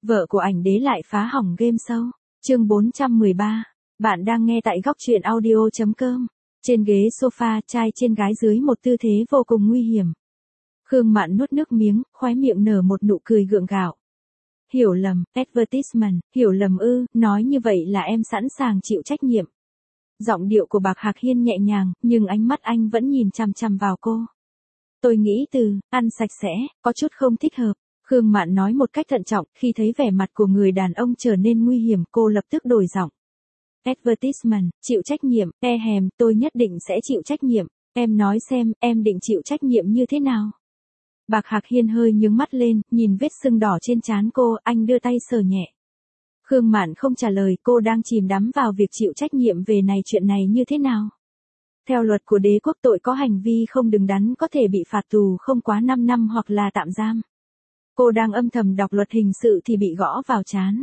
Vợ của ảnh đế lại phá hỏng game show. Chương 413. Bạn đang nghe tại góc truyện audio.com. Trên ghế sofa, trai trên gái dưới một tư thế vô cùng nguy hiểm. Khương Mạn nuốt nước miếng, khóe miệng nở một nụ cười gượng gạo. Hiểu lầm, advertisement, hiểu lầm ư, nói như vậy là em sẵn sàng chịu trách nhiệm. Giọng điệu của Bạc Hạc Hiên nhẹ nhàng, nhưng ánh mắt anh vẫn nhìn chằm chằm vào cô. Tôi nghĩ ăn sạch sẽ, có chút không thích hợp. Khương Mạn nói một cách thận trọng, khi thấy vẻ mặt của người đàn ông trở nên nguy hiểm, cô lập tức đổi giọng. Advertisement, chịu trách nhiệm, tôi nhất định sẽ chịu trách nhiệm. Em nói xem, em định chịu trách nhiệm như thế nào? Bạc Hạc Hiên hơi nhướng mắt lên, nhìn vết sưng đỏ trên trán cô, anh đưa tay sờ nhẹ. Khương Mạn không trả lời, cô đang chìm đắm vào việc chịu trách nhiệm về chuyện này như thế nào. Theo luật của đế quốc, tội có hành vi không đứng đắn có thể bị phạt tù không quá 5 năm hoặc là tạm giam. Cô đang âm thầm đọc luật hình sự thì bị gõ vào trán.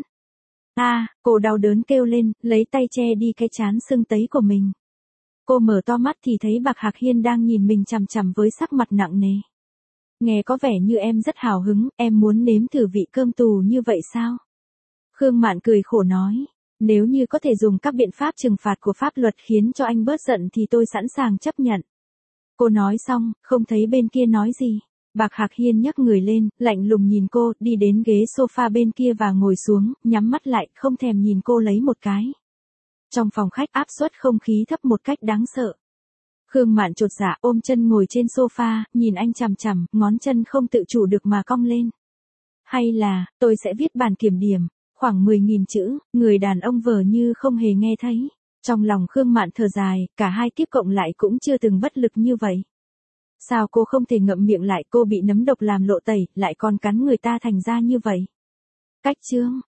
Cô đau đớn kêu lên, lấy tay che đi cái trán sưng tấy của mình. Cô mở to mắt thì thấy Bạc Hạc Hiên đang nhìn mình chằm chằm với sắc mặt nặng nề. Nghe có vẻ như em rất hào hứng, em muốn nếm thử vị cơm tù như vậy sao? Khương Mạn cười khổ nói, nếu như có thể dùng các biện pháp trừng phạt của pháp luật khiến cho anh bớt giận thì tôi sẵn sàng chấp nhận. Cô nói xong, không thấy bên kia nói gì. Bạc Hạc Hiên nhấc người lên, lạnh lùng nhìn cô, đi đến ghế sofa bên kia và ngồi xuống, nhắm mắt lại, không thèm nhìn cô lấy một cái. Trong phòng khách áp suất không khí thấp một cách đáng sợ. Khương Mạn chột dạ ôm chân ngồi trên sofa, nhìn anh chằm chằm, ngón chân không tự chủ được mà cong lên. Hay là, tôi sẽ viết bản kiểm điểm, khoảng 10.000 chữ, người đàn ông vờ như không hề nghe thấy. Trong lòng Khương Mạn thở dài, cả hai tiếp cộng lại cũng chưa từng bất lực như vậy. Sao cô không thể ngậm miệng lại, cô bị nấm độc làm lộ tẩy, lại còn cắn người ta thành ra như vậy. Cách chương.